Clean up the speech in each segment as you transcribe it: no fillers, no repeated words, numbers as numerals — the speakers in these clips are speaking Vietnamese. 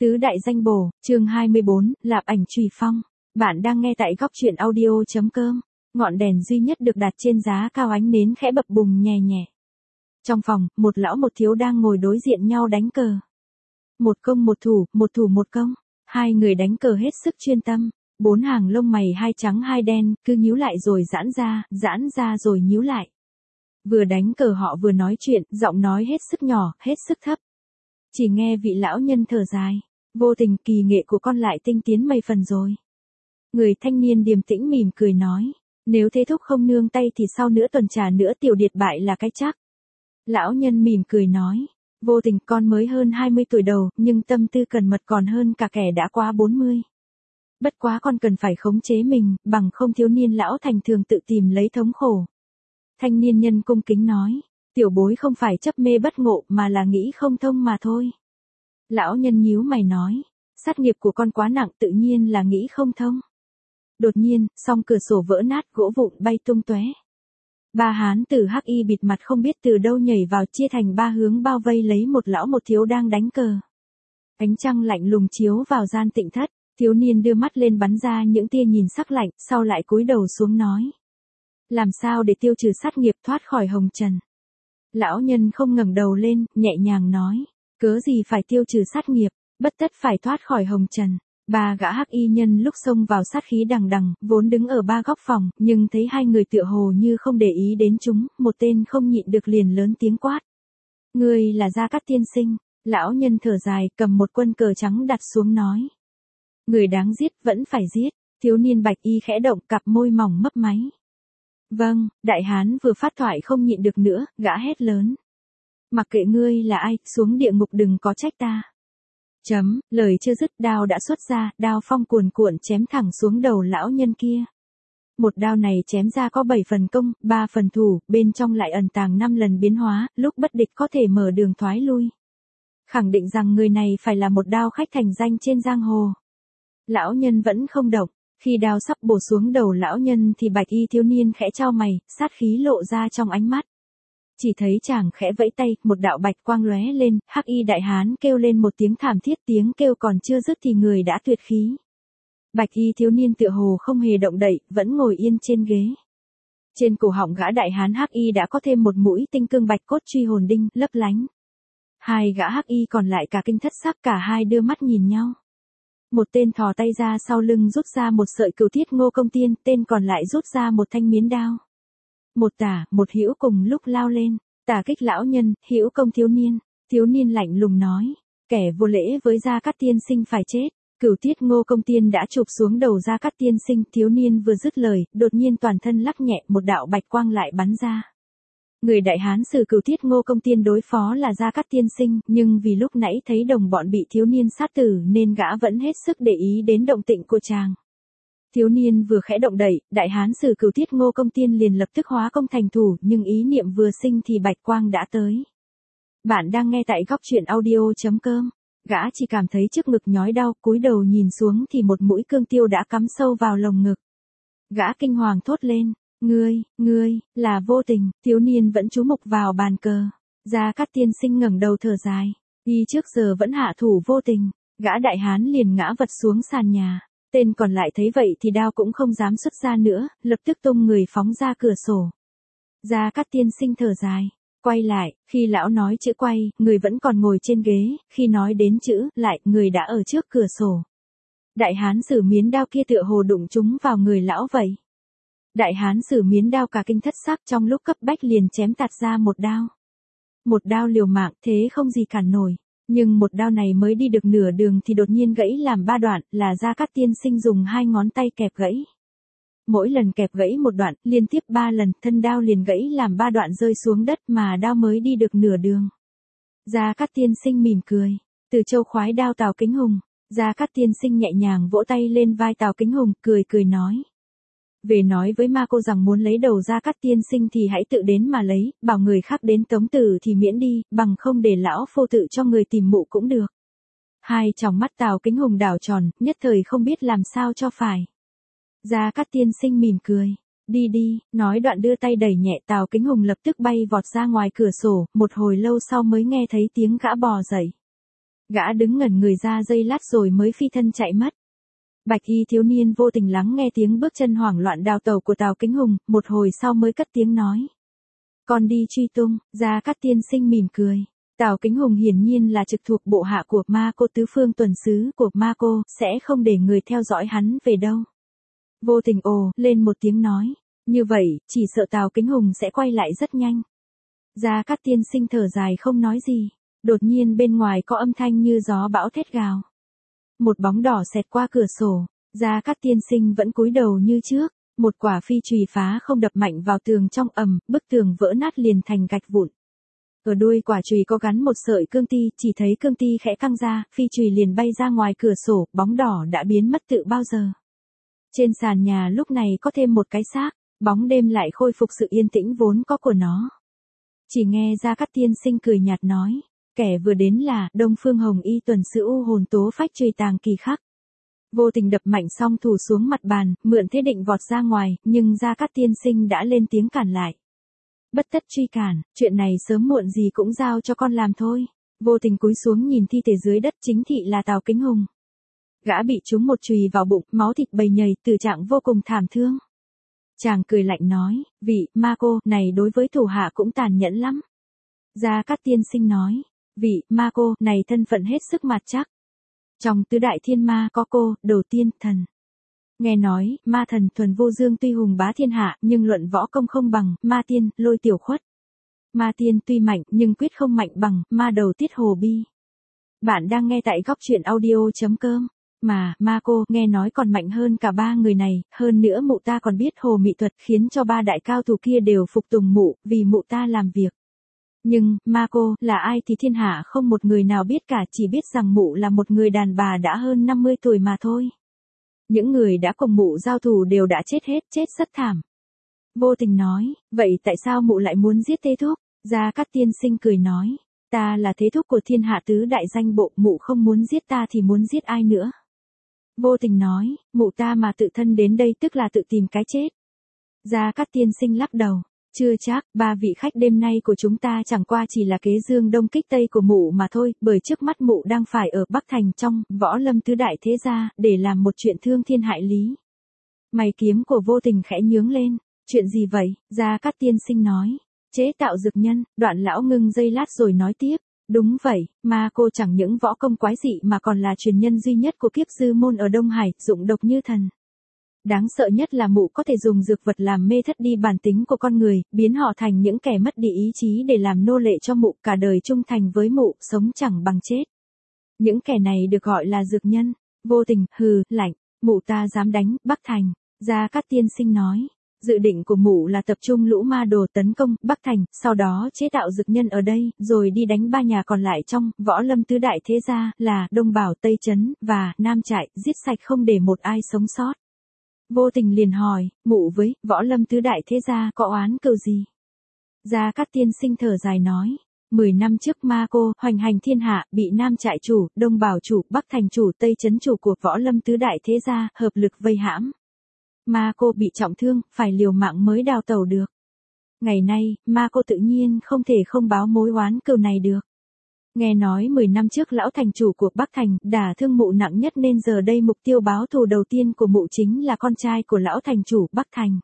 Tứ đại danh bổ, chương 24, Lạp ảnh chùy phong. Bạn đang nghe tại góc truyện audio.com. Ngọn đèn duy nhất được đặt trên giá cao, ánh nến khẽ bập bùng nhè nhẹ. Trong phòng, một lão một thiếu đang ngồi đối diện nhau đánh cờ. Một công một thủ một công. Hai người đánh cờ hết sức chuyên tâm. Bốn hàng lông mày hai trắng hai đen, cứ nhíu lại rồi giãn ra rồi nhíu lại. Vừa đánh cờ họ vừa nói chuyện, giọng nói hết sức nhỏ, hết sức thấp. Chỉ nghe vị lão nhân thở dài. Vô tình, kỳ nghệ của con lại tinh tiến mấy phần rồi. Người thanh niên điềm tĩnh mỉm cười nói. Nếu thế thúc không nương tay thì sau nửa tuần trà nữa tiểu điệt bại là cái chắc. Lão nhân mỉm cười nói. Vô tình, con mới hơn 20 tuổi đầu, nhưng tâm tư cẩn mật còn hơn cả kẻ đã qua 40. Bất quá con cần phải khống chế mình, bằng không thiếu niên lão thành thường tự tìm lấy thống khổ. Thanh niên nhân cung kính nói. Tiểu bối không phải chấp mê bất ngộ mà là nghĩ không thông mà thôi. Lão nhân nhíu mày nói. Sát nghiệp của con quá nặng, tự nhiên là nghĩ không thông. Đột nhiên, song cửa sổ vỡ nát, gỗ vụn bay tung tóe. Ba hán tử hắc y bịt mặt không biết từ đâu nhảy vào, chia thành ba hướng bao vây lấy một lão một thiếu đang đánh cờ. Ánh trăng lạnh lùng chiếu vào gian tịnh thất, thiếu niên đưa mắt lên bắn ra những tia nhìn sắc lạnh, sau lại cúi đầu xuống nói. Làm sao để tiêu trừ sát nghiệp, thoát khỏi hồng trần? Lão nhân không ngẩng đầu lên, nhẹ nhàng nói. Cớ gì phải tiêu trừ sát nghiệp, bất tất phải thoát khỏi hồng trần. Ba gã hắc y nhân lúc xông vào sát khí đằng đằng, vốn đứng ở ba góc phòng, nhưng thấy hai người tựa hồ như không để ý đến chúng, một tên không nhịn được liền lớn tiếng quát. Ngươi là Gia Cát tiên sinh. Lão nhân thở dài, cầm một quân cờ trắng đặt xuống nói. Người đáng giết vẫn phải giết. Thiếu niên bạch y khẽ động, cặp môi mỏng mấp máy. Vâng, đại hán vừa phát thoại không nhịn được nữa, gã hét lớn. Mặc kệ ngươi là ai, xuống địa ngục đừng có trách ta. Lời chưa dứt, đao đã xuất ra, đao phong cuồn cuộn chém thẳng xuống đầu lão nhân kia. Một đao này chém ra có 7 phần công, 3 phần thủ, bên trong lại ẩn tàng 5 lần biến hóa, lúc bất địch có thể mở đường thoái lui. Khẳng định rằng người này phải là một đao khách thành danh trên giang hồ. Lão nhân vẫn không động. Khi đao sắp bổ xuống đầu lão nhân thì bạch y thiếu niên khẽ chau mày, sát khí lộ ra trong ánh mắt. Chỉ thấy chàng khẽ vẫy tay, một đạo bạch quang lóe lên, hắc y đại hán kêu lên một tiếng thảm thiết, tiếng kêu còn chưa dứt thì người đã tuyệt khí. Bạch y thiếu niên tựa hồ không hề động đậy, vẫn ngồi yên trên ghế. Trên cổ họng gã đại hán hắc y đã có thêm một mũi tinh cương bạch cốt truy hồn đinh, lấp lánh. Hai gã hắc y còn lại cả kinh thất sắc, cả hai đưa mắt nhìn nhau. Một tên thò tay ra sau lưng rút ra một sợi cửu thiết ngô công tiên, tên còn lại rút ra một thanh miến đao. Một tả, một hữu cùng lúc lao lên, tả kích lão nhân, hữu công thiếu niên lạnh lùng nói, kẻ vô lễ với Gia Cát tiên sinh phải chết. Cửu thiết ngô công tiên đã chụp xuống đầu Gia Cát tiên sinh, thiếu niên vừa dứt lời, đột nhiên toàn thân lắc nhẹ, một đạo bạch quang lại bắn ra. Người đại hán sử cửu thiết ngô công tiên đối phó là Gia Cát tiên sinh, nhưng vì lúc nãy thấy đồng bọn bị thiếu niên sát tử nên gã vẫn hết sức để ý đến động tĩnh của chàng. Thiếu niên vừa khẽ động đậy, đại hán sử cửu thiết ngô công tiên liền lập tức hóa công thành thủ, nhưng ý niệm vừa sinh thì bạch quang đã tới. Bạn đang nghe tại góc truyện audio.com. Gã chỉ cảm thấy trước ngực nhói đau, cúi đầu nhìn xuống thì một mũi cương tiêu đã cắm sâu vào lồng ngực. Gã kinh hoàng thốt lên. Ngươi, là Vô Tình. Thiếu niên vẫn chú mục vào bàn cờ. Gia Cát tiên sinh ngẩng đầu thở dài. Y trước giờ vẫn hạ thủ Vô Tình. Gã đại hán liền ngã vật xuống sàn nhà. Tên còn lại thấy vậy thì đao cũng không dám xuất ra nữa, lập tức tung người phóng ra cửa sổ. Gia Cát tiên sinh thở dài. Quay lại, khi lão nói chữ quay, người vẫn còn ngồi trên ghế, khi nói đến chữ lại, người đã ở trước cửa sổ. Đại hán sử miến đao kia tựa hồ đụng trúng vào người lão vậy. Đại hán sử miến đao cả kinh thất sắc, trong lúc cấp bách liền chém tạt ra một đao. Một đao liều mạng, thế không gì cản nổi. Nhưng một đao này mới đi được nửa đường thì đột nhiên gãy làm 3 đoạn, là Gia Cát tiên sinh dùng 2 ngón tay kẹp gãy. Mỗi lần kẹp gãy một đoạn, liên tiếp 3 lần, thân đao liền gãy làm 3 đoạn rơi xuống đất mà đao mới đi được nửa đường. Gia Cát tiên sinh mỉm cười. Từ châu khoái đao Tào Kính Hùng. Gia Cát tiên sinh nhẹ nhàng vỗ tay lên vai Tào Kính Hùng, cười nói. Về nói với ma cô rằng muốn lấy đầu Gia Cát tiên sinh thì hãy tự đến mà lấy, bảo người khác đến tống tử thì miễn đi, bằng không để lão phô tự cho người tìm mụ cũng được. Hai tròng mắt Tào Kính Hùng đảo tròn, nhất thời không biết làm sao cho phải. Gia Cát tiên sinh mỉm cười. Đi, nói đoạn đưa tay đẩy nhẹ Tào Kính Hùng lập tức bay vọt ra ngoài cửa sổ, một hồi lâu sau mới nghe thấy tiếng gã bò dậy. Gã đứng ngẩn người ra giây lát rồi mới phi thân chạy mất. Bạch y thiếu niên vô tình lắng nghe tiếng bước chân hoảng loạn đào tẩu của Tào Kính Hùng, một hồi sau mới cất tiếng nói. Con đi truy tung, Gia Cát tiên sinh mỉm cười. Tào Kính Hùng hiển nhiên là trực thuộc bộ hạ của Ma Cô, tứ phương tuần sứ của Ma Cô, sẽ không để người theo dõi hắn về đâu. Vô tình ồ lên một tiếng nói. Như vậy, chỉ sợ Tào Kính Hùng sẽ quay lại rất nhanh. Gia Cát tiên sinh thở dài không nói gì. Đột nhiên bên ngoài có âm thanh như gió bão thét gào. Một bóng đỏ xẹt qua cửa sổ. Gia Cát tiên sinh vẫn cúi đầu như trước. Một quả phi chùy phá không đập mạnh vào tường trong ầm, bức tường vỡ nát liền thành gạch vụn. Ở đuôi quả chùy có gắn một sợi cương ti, chỉ thấy cương ti khẽ căng ra, phi chùy liền bay ra ngoài cửa sổ, bóng đỏ đã biến mất tự bao giờ. Trên sàn nhà lúc này có thêm một cái xác, bóng đêm lại khôi phục sự yên tĩnh vốn có của nó. Chỉ nghe Gia Cát tiên sinh cười nhạt nói, kẻ vừa đến là Đông Phương Hồng Y tuần sứ U Hồn Tố Phách Chùy Tàng Kỳ Khắc. Vô tình đập mạnh song thủ xuống mặt bàn, mượn thế định vọt ra ngoài, nhưng Gia Cát tiên sinh đã lên tiếng cản lại. Bất tất truy cản, chuyện này sớm muộn gì cũng giao cho con làm thôi. Vô tình cúi xuống nhìn thi thể dưới đất, chính thị là Tào Kính Hùng. Gã bị trúng một chùy vào bụng, máu thịt bầy nhầy, tử trạng vô cùng thảm thương. Chàng cười lạnh nói, vị Ma Cô này đối với thủ hạ cũng tàn nhẫn lắm. Gia Cát tiên sinh nói, vị Ma Cô này thân phận hết sức mạt chắc. Trong tứ đại thiên ma có cô, đầu tiên, thần. Nghe nói, ma thần Thuần Vô Dương tuy hùng bá thiên hạ, nhưng luận võ công không bằng, ma tiên, Lôi Tiểu Khuất. Ma tiên tuy mạnh, nhưng quyết không mạnh bằng, ma đầu Tiết Hồ Bi. Bạn đang nghe tại góc truyện audio.com. Mà, Ma Cô, nghe nói còn mạnh hơn cả ba người này, hơn nữa mụ ta còn biết hồ mị thuật khiến cho ba đại cao thủ kia đều phục tùng mụ, vì mụ ta làm việc. Nhưng, Ma Cô, là ai thì thiên hạ không một người nào biết cả, chỉ biết rằng mụ là một người đàn bà đã hơn 50 tuổi mà thôi. Những người đã cùng mụ giao thủ đều đã chết hết, chết rất thảm. Vô tình nói, vậy tại sao mụ lại muốn giết Thế Thúc? Gia Cát tiên sinh cười nói, ta là Thế Thúc của thiên hạ tứ đại danh bộ, mụ không muốn giết ta thì muốn giết ai nữa? Vô tình nói, mụ ta mà tự thân đến đây tức là tự tìm cái chết. Gia Cát tiên sinh lắc đầu. Chưa chắc, ba vị khách đêm nay của chúng ta chẳng qua chỉ là kế dương đông kích tây của mụ mà thôi, bởi trước mắt mụ đang phải ở Bắc Thành trong Võ Lâm tứ đại thế gia, để làm một chuyện thương thiên hại lý. Mày kiếm của Vô tình khẽ nhướng lên, chuyện gì vậy? Gia Cát tiên sinh nói, chế tạo dược nhân. Đoạn lão ngưng giây lát rồi nói tiếp, đúng vậy, Ma Cô chẳng những võ công quái dị mà còn là truyền nhân duy nhất của kiếp dư môn ở Đông Hải, dụng độc như thần. Đáng sợ nhất là mụ có thể dùng dược vật làm mê thất đi bản tính của con người, biến họ thành những kẻ mất đi ý chí để làm nô lệ cho mụ, cả đời trung thành với mụ, sống chẳng bằng chết. Những kẻ này được gọi là dược nhân. Vô tình, hừ, lạnh, mụ ta dám đánh Bắc Thành. Gia Cát tiên sinh nói, dự định của mụ là tập trung lũ ma đồ tấn công Bắc Thành, sau đó chế tạo dược nhân ở đây, rồi đi đánh ba nhà còn lại trong Võ Lâm tứ đại thế gia là Đông Bảo, Tây Trấn và Nam Trại, giết sạch không để một ai sống sót. Vô tình liền hỏi, mụ với Võ Lâm tứ đại thế gia có oán cừu gì? Gia Cát tiên sinh thở dài nói, 10 năm trước Ma Cô hoành hành thiên hạ, bị Nam Trại chủ, Đông Bảo chủ, Bắc Thành chủ, Tây Trấn chủ của Võ Lâm tứ đại thế gia hợp lực vây hãm. Ma Cô bị trọng thương, phải liều mạng mới đào tẩu được. Ngày nay, Ma Cô tự nhiên không thể không báo mối oán cừu này được. Nghe nói 10 năm trước lão thành chủ của Bắc Thành đả thương mụ nặng nhất, nên giờ đây mục tiêu báo thù đầu tiên của mụ chính là con trai của lão thành chủ Bắc Thành.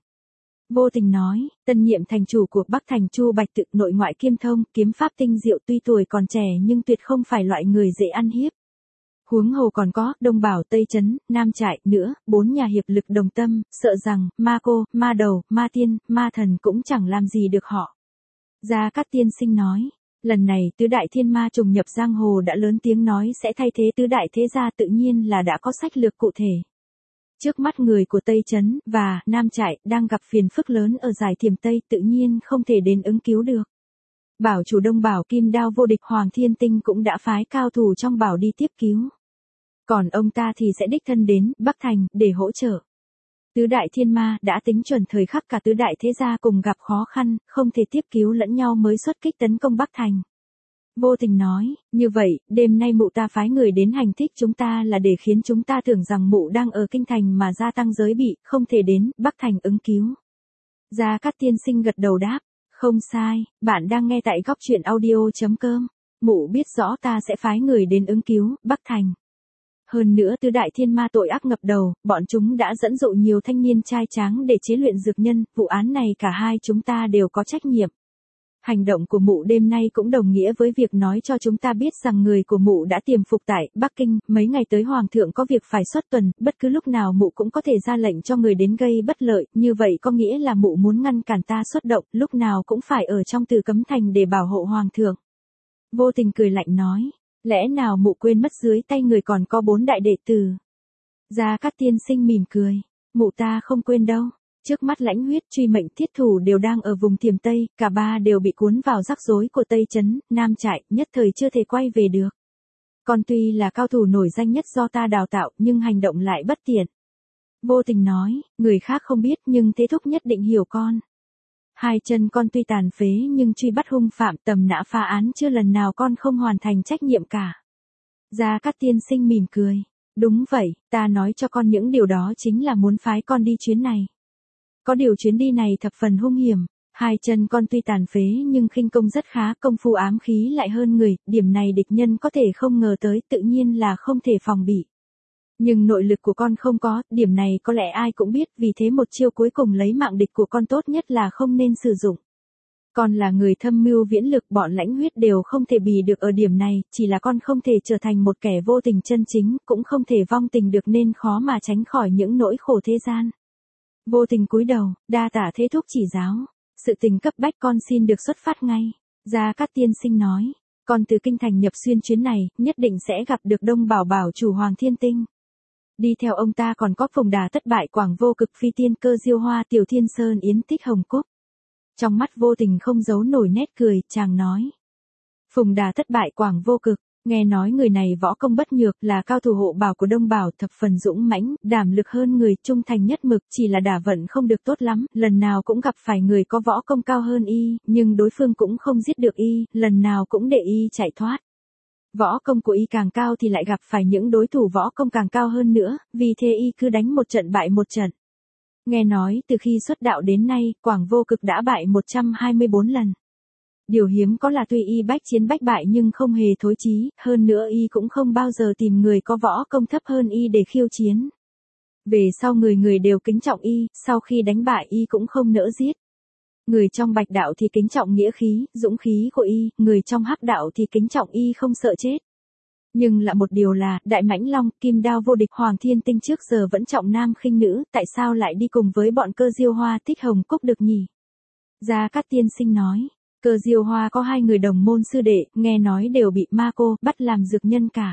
Vô tình nói, tân nhiệm thành chủ của Bắc Thành Chu Bạch Tự nội ngoại kiêm thông, kiếm pháp tinh diệu, tuy tuổi còn trẻ nhưng tuyệt không phải loại người dễ ăn hiếp. Huống hồ còn có Đông Bảo, Tây Trấn, Nam Trại nữa, 4 nhà hiệp lực đồng tâm, sợ rằng Ma Cô, Ma Đầu, Ma Tiên, Ma Thần cũng chẳng làm gì được họ. Gia Cát tiên sinh nói, lần này tứ đại thiên ma trùng nhập giang hồ đã lớn tiếng nói sẽ thay thế tứ đại thế gia, tự nhiên là đã có sách lược cụ thể. Trước mắt người của Tây Trấn và Nam Trại đang gặp phiền phức lớn ở dải Thiểm Tây, tự nhiên không thể đến ứng cứu được. Bảo chủ Đông Bảo Kim Đao vô địch Hoàng Thiên Tinh cũng đã phái cao thủ trong bảo đi tiếp cứu. Còn ông ta thì sẽ đích thân đến Bắc Thành để hỗ trợ. Tứ đại thiên ma đã tính chuẩn thời khắc cả tứ đại thế gia cùng gặp khó khăn, không thể tiếp cứu lẫn nhau mới xuất kích tấn công Bắc Thành. Vô tình nói, như vậy, đêm nay mụ ta phái người đến hành thích chúng ta là để khiến chúng ta tưởng rằng mụ đang ở kinh thành mà gia tăng giới bị, không thể đến Bắc Thành ứng cứu. Gia Cát tiên sinh gật đầu đáp, không sai, bạn đang nghe tại góc truyện audio.com. Mụ biết rõ ta sẽ phái người đến ứng cứu, Bắc Thành. Hơn nữa tứ đại thiên ma tội ác ngập đầu, bọn chúng đã dẫn dụ nhiều thanh niên trai tráng để chế luyện dược nhân, vụ án này cả hai chúng ta đều có trách nhiệm. Hành động của mụ đêm nay cũng đồng nghĩa với việc nói cho chúng ta biết rằng người của mụ đã tiềm phục tại Bắc Kinh, mấy ngày tới Hoàng thượng có việc phải xuất tuần, bất cứ lúc nào mụ cũng có thể ra lệnh cho người đến gây bất lợi, như vậy có nghĩa là mụ muốn ngăn cản ta xuất động, lúc nào cũng phải ở trong Tử Cấm Thành để bảo hộ Hoàng thượng. Vô Tình cười lạnh nói, lẽ nào mụ quên mất dưới tay người còn có 4 đại đệ tử? Gia Cát Tiên Sinh mỉm cười, mụ ta không quên đâu. Trước mắt Lãnh Huyết, Truy Mệnh, Thiết Thủ đều đang ở vùng Thiểm Tây, cả ba đều bị cuốn vào rắc rối của Tây Trấn, Nam Trại, nhất thời chưa thể quay về được. Con tuy là cao thủ nổi danh nhất do ta đào tạo, nhưng hành động lại bất tiện. Vô Tình nói, người khác không biết nhưng Thế Thúc nhất định hiểu con. Hai chân con tuy tàn phế nhưng truy bắt hung phạm tầm nã phá án chưa lần nào con không hoàn thành trách nhiệm cả. Gia Cát Tiên Sinh mỉm cười, đúng vậy, ta nói cho con những điều đó chính là muốn phái con đi chuyến này. Có điều chuyến đi này thập phần hung hiểm, hai chân con tuy tàn phế nhưng khinh công rất khá, công phu ám khí lại hơn người, điểm này địch nhân có thể không ngờ tới, tự nhiên là không thể phòng bị. Nhưng nội lực của con không có, điểm này có lẽ ai cũng biết, vì thế một chiêu cuối cùng lấy mạng địch của con tốt nhất là không nên sử dụng. Con là người thâm mưu viễn lực, bọn Lãnh Huyết đều không thể bì được ở điểm này, chỉ là con không thể trở thành một kẻ vô tình chân chính, cũng không thể vong tình được nên khó mà tránh khỏi những nỗi khổ thế gian. Vô Tình cúi đầu, đa tạ Thế Thúc chỉ giáo, sự tình cấp bách con xin được xuất phát ngay. Gia Cát Tiên Sinh nói, con từ Kinh Thành nhập xuyên chuyến này, nhất định sẽ gặp được Đông Bảo Bảo chủ Hoàng Thiên Tinh. Đi theo ông ta còn có Phùng Đà Thất Bại, Quảng Vô Cực, Phi Tiên Cơ, Diêu Hoa, Tiểu Thiên Sơn, Yến Tích, Hồng Cúc. Trong mắt Vô Tình không giấu nổi nét cười, chàng nói. Phùng Đà Thất Bại, Quảng Vô Cực, nghe nói người này võ công bất nhược, là cao thủ hộ bảo của Đông Bảo, thập phần dũng mãnh, đảm lực hơn người, trung thành nhất mực, chỉ là đả vận không được tốt lắm, lần nào cũng gặp phải người có võ công cao hơn y, nhưng đối phương cũng không giết được y, lần nào cũng để y chạy thoát. Võ công của y càng cao thì lại gặp phải những đối thủ võ công càng cao hơn nữa, vì thế y cứ đánh một trận bại một trận. Nghe nói từ khi xuất đạo đến nay, Quảng Vô Cực đã bại 124 lần. Điều hiếm có là tuy y bách chiến bách bại nhưng không hề thối chí, hơn nữa y cũng không bao giờ tìm người có võ công thấp hơn y để khiêu chiến. Về sau người người đều kính trọng y, sau khi đánh bại y cũng không nỡ giết. Người trong Bạch đạo thì kính trọng nghĩa khí, dũng khí của y, người trong Hắc đạo thì kính trọng y không sợ chết. Nhưng lạ một điều là, Đại Mãnh Long, Kim Đao vô địch, Hoàng Thiên Tinh trước giờ vẫn trọng nam khinh nữ, tại sao lại đi cùng với bọn Cơ Diêu Hoa, Tích Hồng Cúc được nhỉ? Gia Cát Tiên Sinh nói, Cơ Diêu Hoa có 2 người đồng môn sư đệ, nghe nói đều bị ma cô bắt làm dược nhân cả.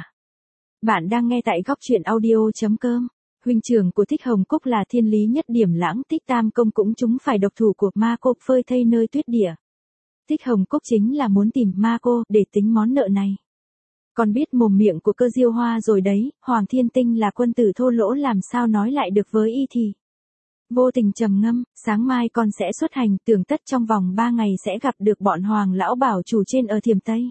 Bạn đang nghe tại góc truyện audio.com. Huynh trưởng của Tích Hồng Cúc là Thiên Lý Nhất Điểm Lãng, Tích Tam Công cũng chúng phải độc thủ của ma cô phơi thây nơi tuyết địa. Tích Hồng Cúc chính là muốn tìm ma cô để tính món nợ này. Con biết mồm miệng của Cơ Diêu Hoa rồi đấy, Hoàng Thiên Tinh là quân tử thô lỗ làm sao nói lại được với y thì. Vô Tình trầm ngâm, sáng mai con sẽ xuất hành, tưởng tất trong vòng 3 ngày sẽ gặp được bọn Hoàng lão bảo chủ trên ở Thiểm Tây.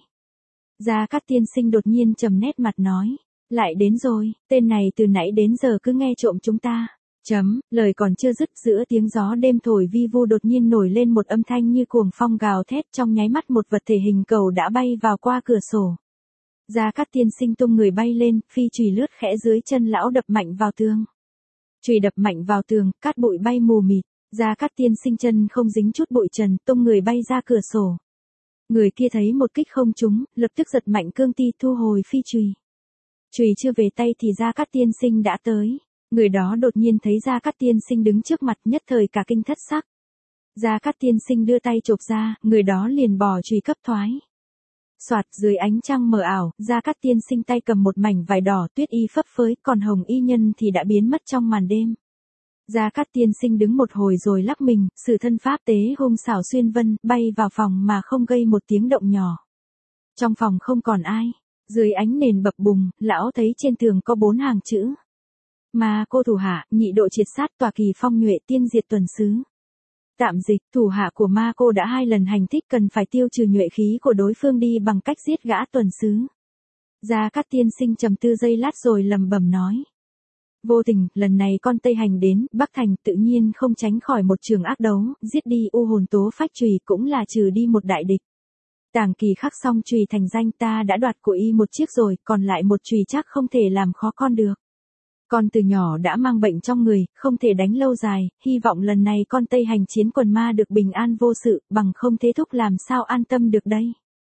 Gia Cát Tiên Sinh đột nhiên trầm nét mặt nói, lại đến rồi, tên này từ nãy đến giờ cứ nghe trộm chúng ta. Lời còn chưa dứt, giữa tiếng gió đêm thổi vi vu đột nhiên nổi lên một âm thanh như cuồng phong gào thét, trong nháy mắt một vật thể hình cầu đã bay vào qua cửa sổ. Gia Cát Tiên Sinh tung người bay lên, phi chùy lướt khẽ dưới chân lão đập mạnh vào tường. Chùy đập mạnh vào tường, cát bụi bay mù mịt. Gia Cát Tiên Sinh chân không dính chút bụi trần, tung người bay ra cửa sổ. Người kia thấy một kích không trúng, lập tức giật mạnh cương ti thu hồi phi chùy. Chùy chưa về tay thì Gia Cát Tiên Sinh đã tới. Người đó đột nhiên thấy Gia Cát Tiên Sinh đứng trước mặt, nhất thời cả kinh thất sắc. Gia Cát Tiên Sinh đưa tay chộp ra, người đó liền bỏ chùy cấp thoái. Soạt, dưới ánh trăng mờ ảo, Gia Cát Tiên Sinh tay cầm một mảnh vải đỏ, tuyết y phấp phới, còn hồng y nhân thì đã biến mất trong màn đêm. Gia Cát Tiên Sinh đứng một hồi rồi lắc mình, sử thân pháp tế hung xảo xuyên vân, bay vào phòng mà không gây một tiếng động nhỏ. Trong phòng không còn ai, dưới ánh nền bập bùng, lão thấy trên tường có 4 hàng chữ. Ma cô thủ hạ, nhị độ triệt sát, tòa kỳ phong nhuệ, tiên diệt tuần sứ. Tạm dịch, thủ hạ của ma cô đã 2 lần hành thích, cần phải tiêu trừ nhuệ khí của đối phương đi bằng cách giết gã tuần sứ. Gia Cát Tiên Sinh trầm tư giây lát rồi lẩm bẩm nói. Vô Tình, lần này con Tây Hành đến, Bắc Thành tự nhiên không tránh khỏi một trường ác đấu, giết đi u hồn tố phách chùy cũng là trừ đi một đại địch. Tàng Kỳ Khắc xong chùy thành danh, ta đã đoạt của y một chiếc rồi, còn lại một chùy chắc không thể làm khó con được. Con từ nhỏ đã mang bệnh trong người, không thể đánh lâu dài, hy vọng lần này con tây hành chiến quần ma được bình an vô sự, bằng không thế thúc làm sao an tâm được đây.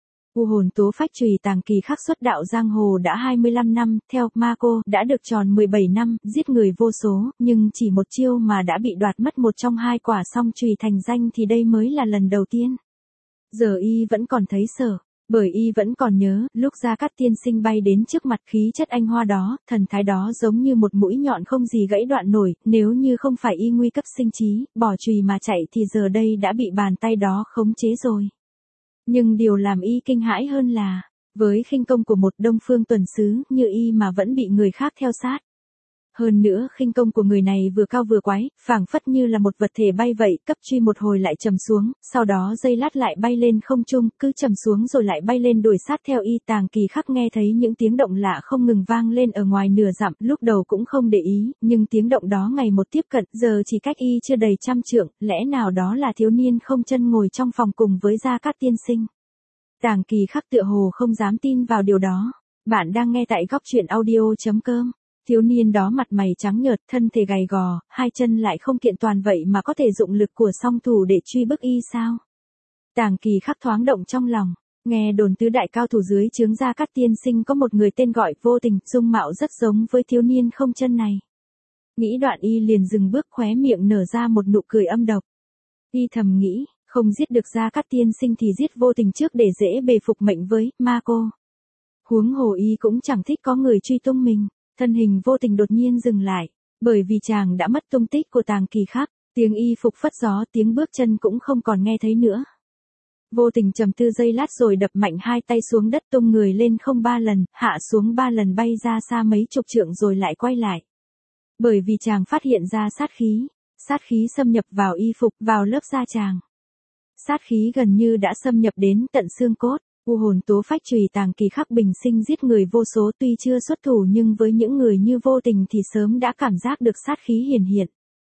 U hồn tố phách chùy Tàng Kỳ Khắc xuất đạo giang hồ đã 25 năm, theo Marco đã được tròn 17 năm, giết người vô số, nhưng chỉ một chiêu mà đã bị đoạt mất một trong hai quả song chùy thành danh thì đây mới là lần đầu tiên. Giờ y vẫn còn thấy sợ, bởi y vẫn còn nhớ, lúc Gia Cát tiên sinh bay đến trước mặt, khí chất anh hoa đó, thần thái đó giống như một mũi nhọn không gì gãy đoạn nổi, nếu như không phải y nguy cấp sinh trí, bỏ chùy mà chạy thì giờ đây đã bị bàn tay đó khống chế rồi. Nhưng điều làm y kinh hãi hơn là, với khinh công của một Đông Phương tuần sứ như y mà vẫn bị người khác theo sát. Hơn nữa khinh công của người này vừa cao vừa quái, phảng phất như là một vật thể bay vậy, cấp truy một hồi lại trầm xuống, sau đó giây lát lại bay lên không trung, cứ trầm xuống rồi lại bay lên đuổi sát theo y. Tàng Kỳ Khắc nghe thấy những tiếng động lạ không ngừng vang lên ở ngoài nửa dặm, lúc đầu cũng không để ý, nhưng tiếng động đó ngày một tiếp cận, giờ chỉ cách y chưa đầy 100 trượng, lẽ nào đó là thiếu niên không chân ngồi trong phòng cùng với Gia Cát tiên sinh. Tàng Kỳ Khắc tựa hồ không dám tin vào điều đó. Bạn đang nghe tại góc truyện audio.com. Thiếu niên đó mặt mày trắng nhợt, thân thể gầy gò, hai chân lại không kiện toàn vậy mà có thể dụng lực của song thủ để truy bức y sao? Tàng Kỳ Khắc thoáng động trong lòng, nghe đồn tứ đại cao thủ dưới trướng Gia Cát tiên sinh có một người tên gọi Vô Tình, dung mạo rất giống với thiếu niên không chân này. Nghĩ đoạn y liền dừng bước, khóe miệng nở ra một nụ cười âm độc. Y thầm nghĩ, không giết được Gia Cát tiên sinh thì giết Vô Tình trước để dễ bề phục mệnh với Marco. Huống hồ y cũng chẳng thích có người truy tung mình. Thân hình Vô Tình đột nhiên dừng lại, bởi vì chàng đã mất tung tích của Tàng Kỳ Khắc, tiếng y phục phất gió, tiếng bước chân cũng không còn nghe thấy nữa. Vô Tình trầm tư giây lát rồi đập mạnh hai tay xuống đất, tung người lên không 3 lần, hạ xuống 3 lần, bay ra xa mấy chục trượng rồi lại quay lại. Bởi vì chàng phát hiện ra sát khí xâm nhập vào y phục, vào lớp da chàng. Sát khí gần như đã xâm nhập đến tận xương cốt. U hồn tố phách chùy Tàng Kỳ Khắc bình sinh giết người vô số, tuy chưa xuất thủ nhưng với những người như Vô Tình thì sớm đã cảm giác được sát khí hiển hiện.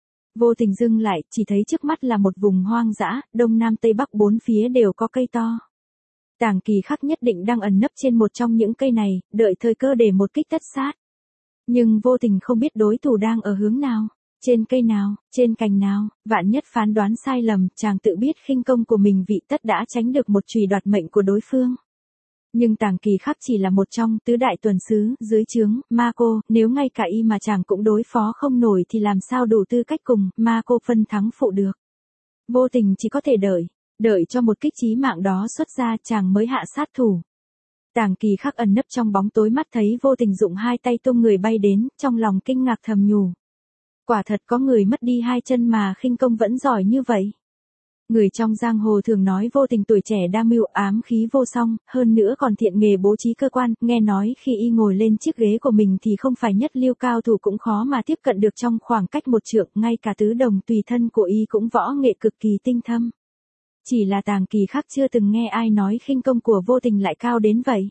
Vô Tình dừng lại, chỉ thấy trước mắt là một vùng hoang dã, đông nam tây bắc bốn phía đều có cây to. Tàng Kỳ Khắc nhất định đang ẩn nấp trên một trong những cây này, đợi thời cơ để một kích tất sát. Nhưng Vô Tình không biết đối thủ đang ở hướng nào, trên cây nào, trên cành nào, vạn nhất phán đoán sai lầm, chàng tự biết khinh công của mình vị tất đã tránh được một chùy đoạt mệnh của đối phương. Nhưng Tàng Kỳ Khắc chỉ là một trong tứ đại tuần sứ dưới trướng Marco, nếu ngay cả y mà chàng cũng đối phó không nổi thì làm sao đủ tư cách cùng Marco phân thắng phụ được. Vô Tình chỉ có thể đợi cho một kích chí mạng đó xuất ra chàng mới hạ sát thủ. Tàng Kỳ Khắc ẩn nấp trong bóng tối, mắt thấy Vô Tình dụng hai tay tung người bay đến, trong lòng kinh ngạc thầm nhủ. Quả thật có người mất đi hai chân mà khinh công vẫn giỏi như vậy. Người trong giang hồ thường nói Vô Tình tuổi trẻ đa mưu, ám khí vô song, hơn nữa còn thiện nghề bố trí cơ quan, nghe nói khi y ngồi lên chiếc ghế của mình thì không phải nhất lưu cao thủ cũng khó mà tiếp cận được trong khoảng cách một trượng, ngay cả tứ đồng tùy thân của y cũng võ nghệ cực kỳ tinh thâm. Chỉ là Tàng Kỳ Khắc chưa từng nghe ai nói khinh công của Vô Tình lại cao đến vậy.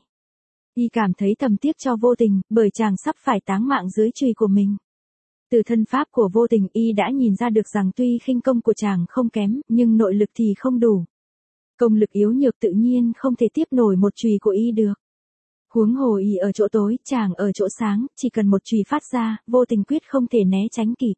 Y cảm thấy thầm tiếc cho Vô Tình, bởi chàng sắp phải táng mạng dưới chùy của mình. Từ thân pháp của Vô Tình y đã nhìn ra được rằng tuy khinh công của chàng không kém, nhưng nội lực thì không đủ. Công lực yếu nhược tự nhiên không thể tiếp nổi một chùy của y được. Huống hồ y ở chỗ tối, chàng ở chỗ sáng, chỉ cần một chùy phát ra, Vô Tình quyết không thể né tránh kịp.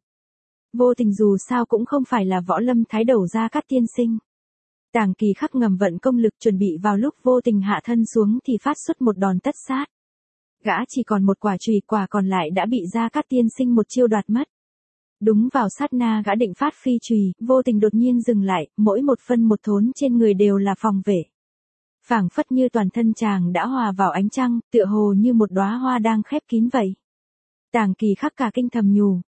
Vô Tình dù sao cũng không phải là võ lâm thái đầu Gia Cát tiên sinh. Tàng Kỳ Khắc ngầm vận công lực chuẩn bị vào lúc Vô Tình hạ thân xuống thì phát xuất một đòn tất sát. Gã chỉ còn một quả chùy, quả còn lại đã bị Gia Cát tiên sinh một chiêu đoạt mất. Đúng vào sát na gã định phát phi chùy, Vô Tình đột nhiên dừng lại, mỗi một phân một thốn trên người đều là phòng vệ. Phảng phất như toàn thân chàng đã hòa vào ánh trăng, tựa hồ như một đóa hoa đang khép kín vậy. Tàng Kỳ Khắc cả kinh thầm nhủ,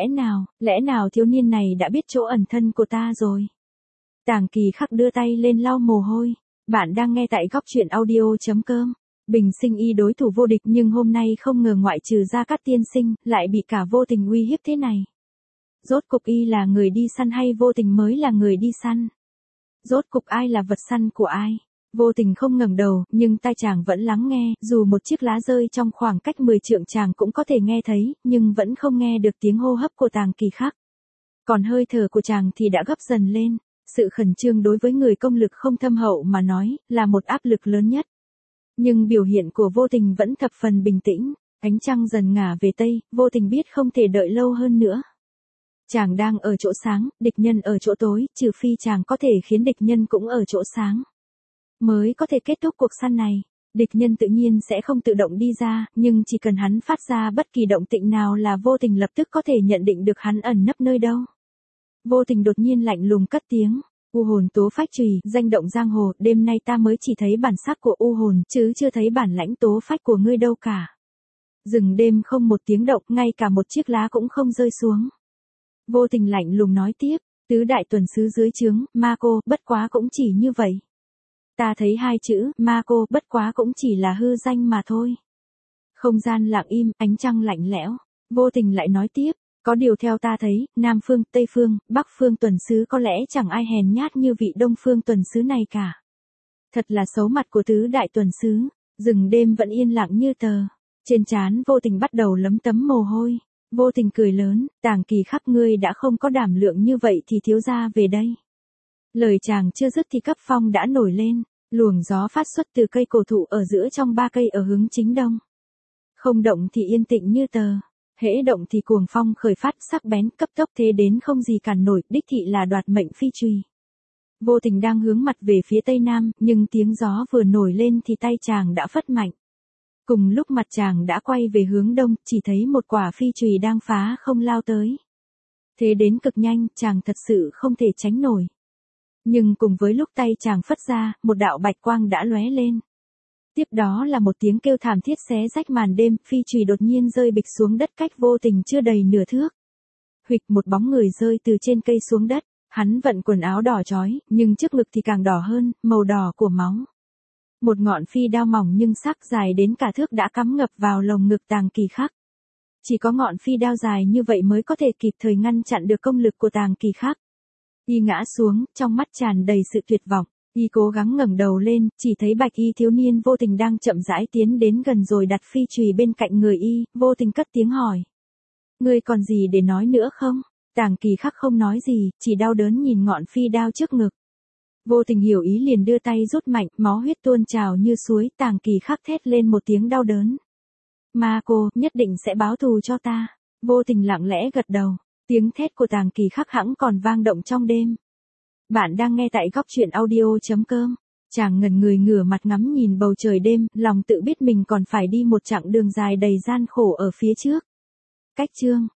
lẽ nào thiếu niên này đã biết chỗ ẩn thân của ta rồi. Tàng Kỳ Khắc đưa tay lên lau mồ hôi. Bạn đang nghe tại góc truyện audio.com. Bình sinh y đối thủ vô địch, nhưng hôm nay không ngờ ngoại trừ Gia Cát tiên sinh, lại bị cả Vô Tình uy hiếp thế này. Rốt cục y là người đi săn hay Vô Tình mới là người đi săn? Rốt cục ai là vật săn của ai? Vô Tình không ngẩng đầu, nhưng tai chàng vẫn lắng nghe, dù một chiếc lá rơi trong khoảng cách 10 trượng chàng cũng có thể nghe thấy, nhưng vẫn không nghe được tiếng hô hấp của Tàng Kỳ Khắc. Còn hơi thở của chàng thì đã gấp dần lên. Sự khẩn trương đối với người công lực không thâm hậu mà nói, là một áp lực lớn nhất. Nhưng biểu hiện của Vô Tình vẫn thập phần bình tĩnh, ánh trăng dần ngả về tây, Vô Tình biết không thể đợi lâu hơn nữa. Chàng đang ở chỗ sáng, địch nhân ở chỗ tối, trừ phi chàng có thể khiến địch nhân cũng ở chỗ sáng, mới có thể kết thúc cuộc săn này. Địch nhân tự nhiên sẽ không tự động đi ra, nhưng chỉ cần hắn phát ra bất kỳ động tĩnh nào là Vô Tình lập tức có thể nhận định được hắn ẩn nấp nơi đâu. Vô Tình đột nhiên lạnh lùng cất tiếng. U hồn tố phách chùy, danh động giang hồ, đêm nay ta mới chỉ thấy bản sắc của u hồn, chứ chưa thấy bản lãnh tố phách của ngươi đâu cả. Rừng đêm không một tiếng động, ngay cả một chiếc lá cũng không rơi xuống. Vô Tình lạnh lùng nói tiếp, tứ đại tuần sứ dưới trướng, ma cô, bất quá cũng chỉ như vậy. Ta thấy hai chữ, ma cô, bất quá cũng chỉ là hư danh mà thôi. Không gian lặng im, ánh trăng lạnh lẽo. Vô Tình lại nói tiếp, có điều theo ta thấy, Nam Phương, Tây Phương, Bắc Phương tuần sứ có lẽ chẳng ai hèn nhát như vị Đông Phương tuần sứ này cả. Thật là xấu mặt của tứ đại tuần sứ. Rừng đêm vẫn yên lặng như tờ. Trên trán Vô Tình bắt đầu lấm tấm mồ hôi. Vô Tình cười lớn, Tàng Kỳ Khắc, ngươi đã không có đảm lượng như vậy thì thiếu gia về đây. Lời chàng chưa dứt thì cấp phong đã nổi lên, luồng gió phát xuất từ cây cổ thụ ở giữa trong ba cây ở hướng chính đông. Không động thì yên tĩnh như tờ, hễ động thì cuồng phong khởi phát, sắc bén, cấp tốc, thế đến không gì cản nổi, đích thị là đoạt mệnh phi chùy. Vô Tình đang hướng mặt về phía tây nam, nhưng tiếng gió vừa nổi lên thì tay chàng đã phất mạnh. Cùng lúc mặt chàng đã quay về hướng đông, chỉ thấy một quả phi chùy đang phá không lao tới. Thế đến cực nhanh, chàng thật sự không thể tránh nổi. Nhưng cùng với lúc tay chàng phất ra, một đạo bạch quang đã lóe lên. Tiếp đó là một tiếng kêu thảm thiết xé rách màn đêm, phi chùy đột nhiên rơi bịch xuống đất cách Vô Tình chưa đầy nửa thước. Huỵch, một bóng người rơi từ trên cây xuống đất, hắn vận quần áo đỏ chói, nhưng trước ngực thì càng đỏ hơn, màu đỏ của máu. Một ngọn phi đao mỏng nhưng sắc dài đến cả thước đã cắm ngập vào lồng ngực Tàng Kỳ Khắc. Chỉ có ngọn phi đao dài như vậy mới có thể kịp thời ngăn chặn được công lực của Tàng Kỳ Khắc. Y ngã xuống, trong mắt tràn đầy sự tuyệt vọng. Y cố gắng ngẩng đầu lên, chỉ thấy bạch y thiếu niên Vô Tình đang chậm rãi tiến đến gần rồi đặt phi chùy bên cạnh người y. Vô Tình cất tiếng hỏi, ngươi còn gì để nói nữa không? Tàng Kỳ Khắc không nói gì, chỉ đau đớn nhìn ngọn phi đao trước ngực. Vô Tình hiểu ý liền đưa tay rút mạnh, máu huyết tuôn trào như suối. Tàng Kỳ Khắc thét lên một tiếng đau đớn. Ma cô, nhất định sẽ báo thù cho ta. Vô Tình lặng lẽ gật đầu. Tiếng thét của Tàng Kỳ Khắc hẵng còn vang động trong đêm. Bạn đang nghe tại góc truyện audio.com. Chàng ngẩn người ngửa mặt ngắm nhìn bầu trời đêm, lòng tự biết mình còn phải đi một chặng đường dài đầy gian khổ ở phía trước. Cách chương